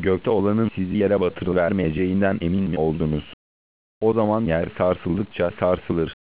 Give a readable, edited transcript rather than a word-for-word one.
Gökte olanın sizi yere batırıvermeyeceğinden emin mi oldunuz? O zaman yer sarsıldıkça sarsılır.